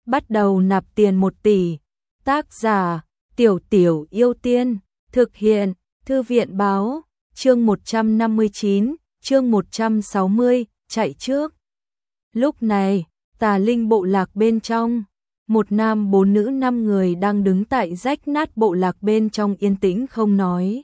bắt đầu nạp tiền 1 tỷ. Tác giả, Tiểu Tiểu Yêu Tiên, thực hiện, Thư viện báo, chương 159, chương 160, chạy trước. Lúc này, Tà Linh bộ lạc bên trong, 1 nam 4 nữ 5 người đang đứng tại rách nát bộ lạc bên trong yên tĩnh không nói.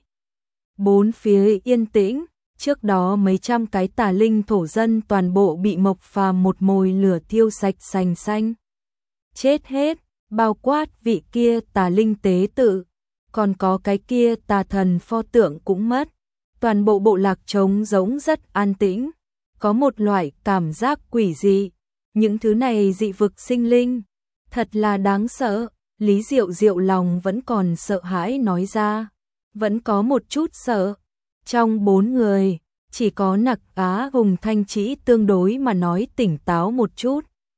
4 phía yên tĩnh, trước đó mấy trăm cái tà linh thổ dân toàn bộ bị Mộc Phàm một mồi lửa thiêu sạch sành xanh. Chết hết, bao quát vị kia tà linh tế tự, còn có cái kia tà thần pho tượng cũng mất. Toàn bộ bộ lạc trống rỗng rất an tĩnh, có một loại cảm giác quỷ dị. Những thứ này dị vực sinh linh, thật là đáng sợ. Lý Diệu Diệu lòng vẫn còn sợ hãi nói ra, vẫn có một chút sợ. Trong 4 người, chỉ có Nặc Á Hùng Thanh Trĩ tương đối mà nói tỉnh táo một chút.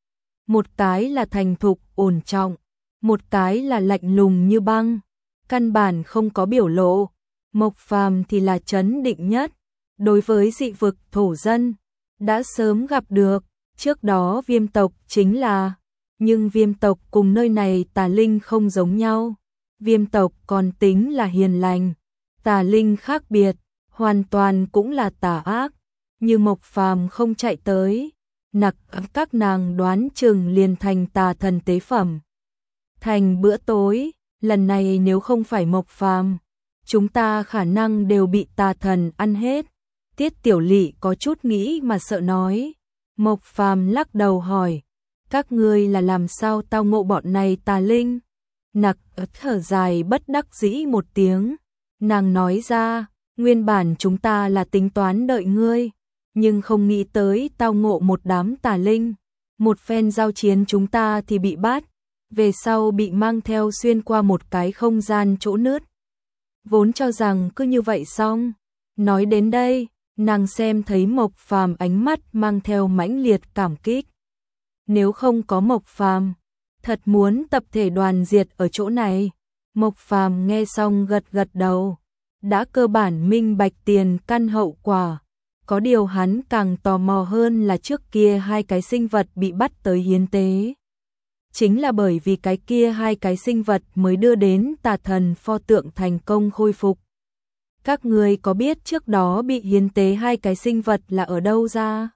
Một cái là thành thục ổn trọng, một cái là lạnh lùng như băng, căn bản không có biểu lộ. Mộc Phàm thì là trấn định nhất, đối với dị vực thổ dân, đã sớm gặp được, trước đó Viêm tộc chính là, nhưng Viêm tộc cùng nơi này tà linh không giống nhau. Viêm tộc còn tính là hiền lành, tà linh khác biệt, hoàn toàn cũng là tà ác, như Mộc Phàm không chạy tới, Nặc các nàng đoán chừng liền thành tà thần tế phẩm. Thành bữa tối, lần này nếu không phải Mộc Phàm, chúng ta khả năng đều bị tà thần ăn hết. Tiết Tiểu Lị có chút nghĩ mà sợ nói. Mộc Phàm lắc đầu hỏi, các ngươi là làm sao tao ngộ bọn này tà linh? Nặc thở dài bất đắc dĩ một tiếng, nàng nói ra, nguyên bản chúng ta là tính toán đợi ngươi, nhưng không nghĩ tới tao ngộ một đám tà linh. Một phen giao chiến chúng ta thì bị bắt, về sau bị mang theo xuyên qua một cái không gian chỗ nứt. Vốn cho rằng cứ như vậy xong. Nói đến đây, nàng xem thấy Mộc Phàm ánh mắt mang theo mãnh liệt cảm kích. Nếu không có Mộc Phàm, thật muốn tập thể đoàn diệt ở chỗ này. Mộc Phàm nghe xong gật gật đầu, đã cơ bản minh bạch tiền căn hậu quả. Có điều hắn càng tò mò hơn là trước kia 2 cái sinh vật bị bắt tới hiến tế. Chính là bởi vì cái kia 2 cái sinh vật mới đưa đến tà thần pho tượng thành công khôi phục. Các người có biết trước đó bị hiến tế 2 cái sinh vật là ở đâu ra?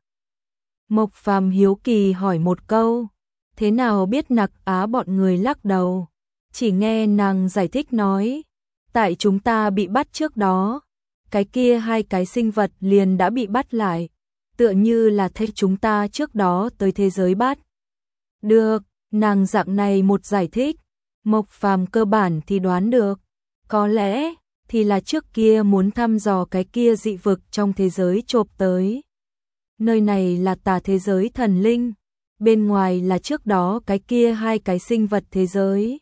Mộc Phàm hiếu kỳ hỏi một câu, thế nào biết? Nặc Á bọn người lắc đầu, chỉ nghe nàng giải thích nói, tại chúng ta bị bắt trước đó, cái kia 2 cái sinh vật liền đã bị bắt lại, tựa như là thế chúng ta trước đó tới thế giới bắt. Được, nàng dạng này một giải thích, Mộc Phàm cơ bản thì đoán được, có lẽ thì là trước kia muốn thăm dò cái kia dị vực trong thế giới chộp tới. Nơi này là tà thế giới thần linh, bên ngoài là trước đó cái kia 2 cái sinh vật thế giới.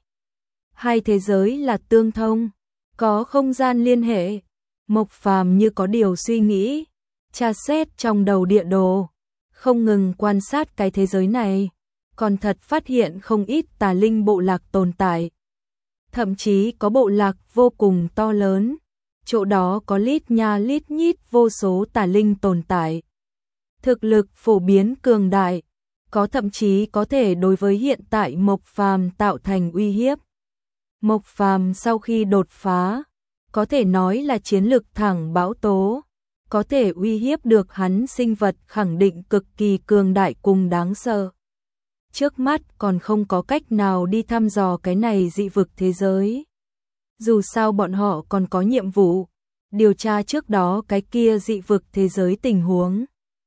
2 thế giới là tương thông, có không gian liên hệ. Mộc Phàm như có điều suy nghĩ, tra xét trong đầu địa đồ, không ngừng quan sát cái thế giới này, còn thật phát hiện không ít tà linh bộ lạc tồn tại. Thậm chí có bộ lạc vô cùng to lớn, chỗ đó có lít nha lít nhít vô số tà linh tồn tại. Thực lực phổ biến cường đại, có thậm chí có thể đối với hiện tại Mộc Phàm tạo thành uy hiếp. Mộc Phàm sau khi đột phá, có thể nói là chiến lực thẳng bão tố, có thể uy hiếp được hắn sinh vật khẳng định cực kỳ cường đại cùng đáng sợ. Trước mắt còn không có cách nào đi thăm dò cái này dị vực thế giới. Dù sao bọn họ còn có nhiệm vụ, điều tra trước đó cái kia dị vực thế giới tình huống.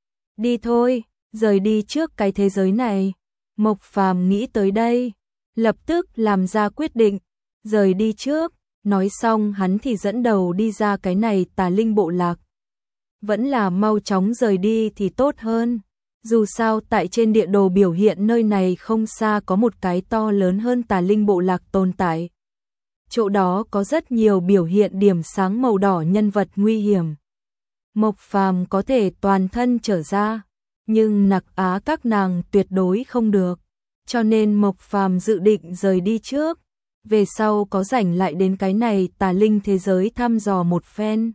Đi thôi, rời đi trước cái thế giới này. Mộc Phàm nghĩ tới đây, lập tức làm ra quyết định, rời đi trước. Nói xong hắn thì dẫn đầu đi ra cái này tà linh bộ lạc. Vẫn là mau chóng rời đi thì tốt hơn. Dù sao tại trên địa đồ biểu hiện nơi này không xa có một cái to lớn hơn tà linh bộ lạc tồn tại. Chỗ đó có rất nhiều biểu hiện điểm sáng màu đỏ nhân vật nguy hiểm. Mộc Phàm có thể toàn thân trở ra, nhưng Nặc Á các nàng tuyệt đối không được. Cho nên Mộc Phàm dự định rời đi trước, về sau có rảnh lại đến cái này tà linh thế giới thăm dò một phen.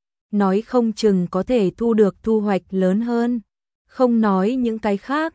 Nói không chừng có thể thu được thu hoạch lớn hơn. Không nói những cái khác,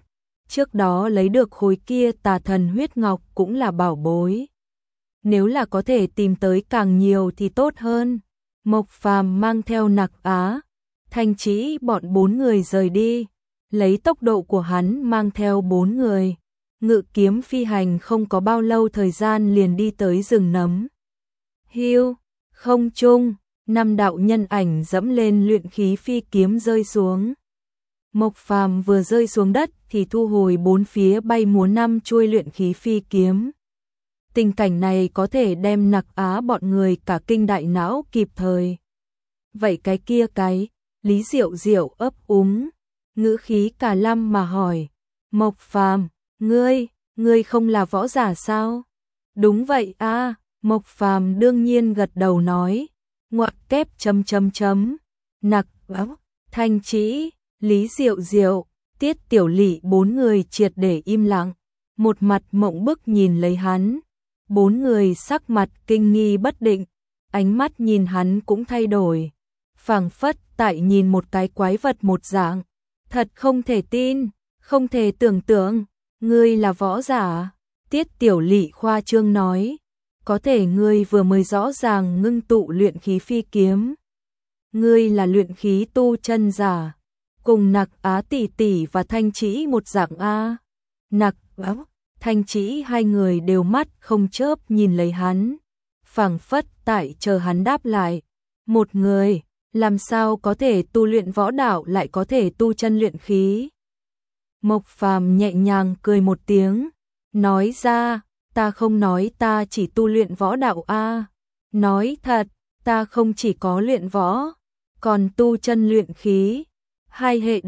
trước đó lấy được khối kia tà thần huyết ngọc cũng là bảo bối. Nếu là có thể tìm tới càng nhiều thì tốt hơn. Mộc Phàm mang theo Nặc Á, Thanh Trĩ bọn 4 người rời đi, lấy tốc độ của hắn mang theo 4 người. Ngự kiếm phi hành không có bao lâu thời gian liền đi tới rừng nấm. Hưu, không trung, 5 đạo nhân ảnh dẫm lên luyện khí phi kiếm rơi xuống. Mộc Phàm vừa rơi xuống đất thì thu hồi 4 phía bay múa 5 chuôi luyện khí phi kiếm. Tình cảnh này có thể đem Nặc Á bọn người cả kinh đại não kịp thời. Vậy cái kia cái, Lý Diệu Diệu ấp úng, ngữ khí cả lăm mà hỏi, Mộc Phàm, ngươi không là võ giả sao? Đúng vậy a, Mộc Phàm đương nhiên gật đầu nói, ngoặc kép chấm. Nặc Á, Thanh Trĩ, Lý Diệu Diệu, Tiết Tiểu Lị 4 người triệt để im lặng, một mặt mộng bức nhìn lấy hắn. 4 người sắc mặt kinh nghi bất định, ánh mắt nhìn hắn cũng thay đổi, phảng phất tại nhìn một cái quái vật một dạng. Thật không thể tin, không thể tưởng tượng, ngươi là võ giả. Tiết Tiểu Lị khoa trương nói, có thể ngươi vừa mới rõ ràng ngưng tụ luyện khí phi kiếm. Ngươi là luyện khí tu chân giả, cùng Nặc Á tỷ tỷ và Thanh Trĩ một dạng a. Nặc Á, Thanh Trĩ hai người đều mắt không chớp nhìn lấy hắn, phảng phất tại chờ hắn đáp lại. Một người, làm sao có thể tu luyện võ đạo lại có thể tu chân luyện khí? Mộc Phàm nhẹ nhàng cười một tiếng, nói ra, ta không nói ta chỉ tu luyện võ đạo a, nói thật, ta không chỉ có luyện võ, còn tu chân luyện khí, hai hệ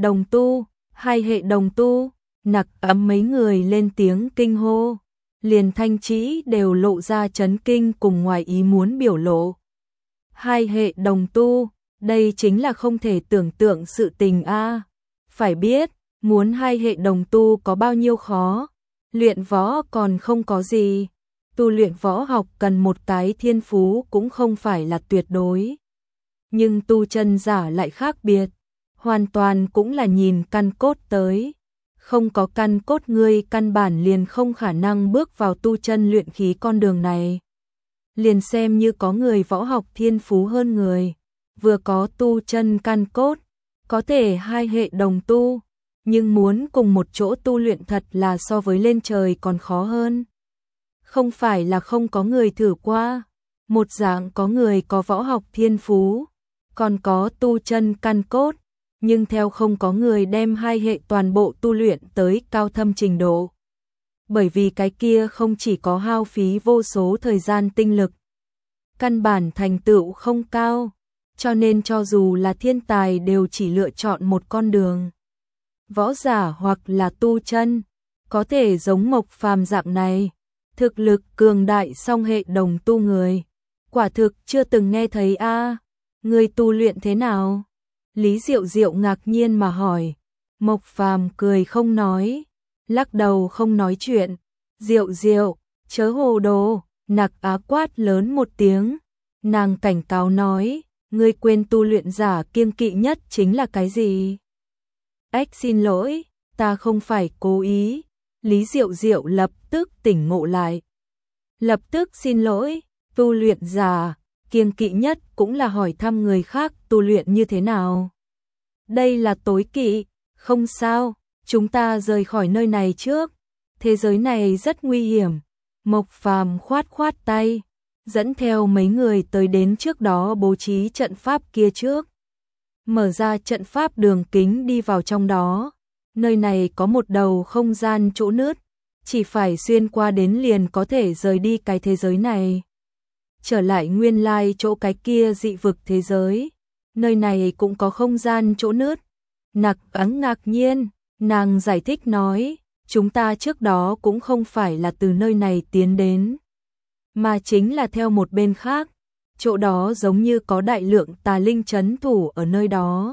đồng tu. Nặc Ấm mấy người lên tiếng kinh hô, liền Thanh Trĩ đều lộ ra chấn kinh cùng ngoài ý muốn biểu lộ. Hai hệ đồng tu, đây chính là không thể tưởng tượng sự tình a. Phải biết, muốn hai hệ đồng tu có bao nhiêu khó, luyện võ còn không có gì. Tu luyện võ học cần một cái thiên phú cũng không phải là tuyệt đối. Nhưng tu chân giả lại khác biệt, hoàn toàn cũng là nhìn căn cốt tới. Không có căn cốt ngươi căn bản liền không khả năng bước vào tu chân luyện khí con đường này. Liền xem như có người võ học thiên phú hơn người, vừa có tu chân căn cốt, có thể hai hệ đồng tu, nhưng muốn cùng một chỗ tu luyện thật là so với lên trời còn khó hơn. Không phải là không có người thử qua, một dạng có người có võ học thiên phú, còn có tu chân căn cốt, nhưng theo không có người đem hai hệ toàn bộ tu luyện tới cao thâm trình độ. Bởi vì cái kia không chỉ có hao phí vô số thời gian tinh lực, căn bản thành tựu không cao, cho nên cho dù là thiên tài đều chỉ lựa chọn một con đường. Võ giả hoặc là tu chân, có thể giống Mộc Phàm dạng này, thực lực cường đại song hệ đồng tu người, quả thực chưa từng nghe thấy a. Người tu luyện thế nào? Lý Diệu Diệu ngạc nhiên mà hỏi. Mộc Phàm cười không nói, lắc đầu không nói chuyện. Diệu Diệu, chớ hồ đồ. Nặc Á quát lớn một tiếng, nàng cảnh cáo nói, ngươi quên tu luyện giả kiêng kỵ nhất chính là cái gì? Ếch xin lỗi, ta không phải cố ý. Lý Diệu Diệu lập tức tỉnh ngộ lại. Lập tức xin lỗi, tu luyện giả kiêng kỵ nhất cũng là hỏi thăm người khác tu luyện như thế nào. Đây là tối kỵ, không sao, chúng ta rời khỏi nơi này trước, thế giới này rất nguy hiểm. Mộc Phàm khoát tay, dẫn theo mấy người tới đến trước đó bố trí trận pháp kia trước. Mở ra trận pháp đường kính đi vào trong đó, nơi này có một đầu không gian chỗ nứt, chỉ phải xuyên qua đến liền có thể rời đi cái thế giới này. Trở lại nguyên lai chỗ cái kia dị vực thế giới, nơi này cũng có không gian chỗ nứt. Nặc Ắng ngạc nhiên, nàng giải thích nói, chúng ta trước đó cũng không phải là từ nơi này tiến đến, mà chính là theo một bên khác, chỗ đó giống như có đại lượng tà linh trấn thủ ở nơi đó.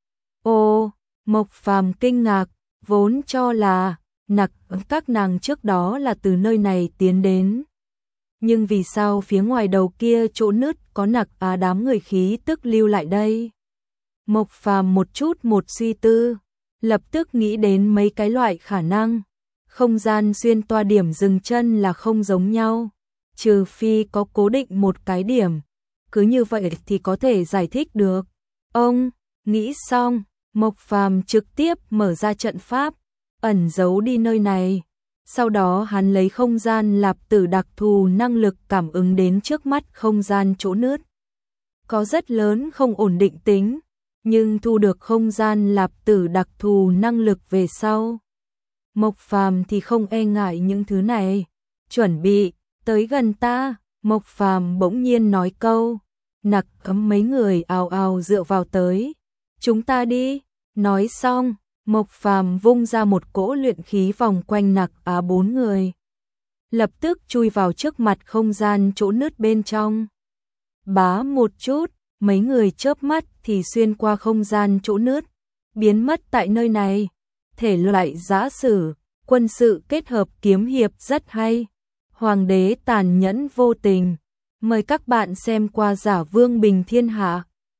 Ô, Mộc Phàm kinh ngạc, vốn cho là Nặc các nàng trước đó là từ nơi này tiến đến. Nhưng vì sao phía ngoài đầu kia chỗ nứt có Nặc Á đám người khí tức lưu lại đây? Mộc Phàm một chút một suy tư, lập tức nghĩ đến mấy cái loại khả năng. Không gian xuyên toa điểm dừng chân là không giống nhau, trừ phi có cố định một cái điểm, cứ như vậy thì có thể giải thích được. Ông nghĩ xong, Mộc Phàm trực tiếp mở ra trận pháp, ẩn giấu đi nơi này. Sau đó hắn lấy không gian lạp tử đặc thù năng lực cảm ứng đến trước mắt không gian chỗ nứt. Có rất lớn không ổn định tính, nhưng thu được không gian lạp tử đặc thù năng lực về sau. Mộc Phàm thì không e ngại những thứ này. Chuẩn bị, tới gần ta, Mộc Phàm bỗng nhiên nói câu. Nặc Cấm mấy người ào ào dựa vào tới. Chúng ta đi. Nói xong, Mộc Phàm vung ra một cỗ luyện khí vòng quanh Nặc Á bốn người. Lập tức chui vào trước mặt không gian chỗ nứt bên trong. Bá một chút, mấy người chớp mắt thì xuyên qua không gian chỗ nứt, biến mất tại nơi này. Thể loại giã sử, quân sự kết hợp kiếm hiệp rất hay. Hoàng đế tàn nhẫn vô tình. Mời các bạn xem qua Giả Vương Bình Thiên Hạ.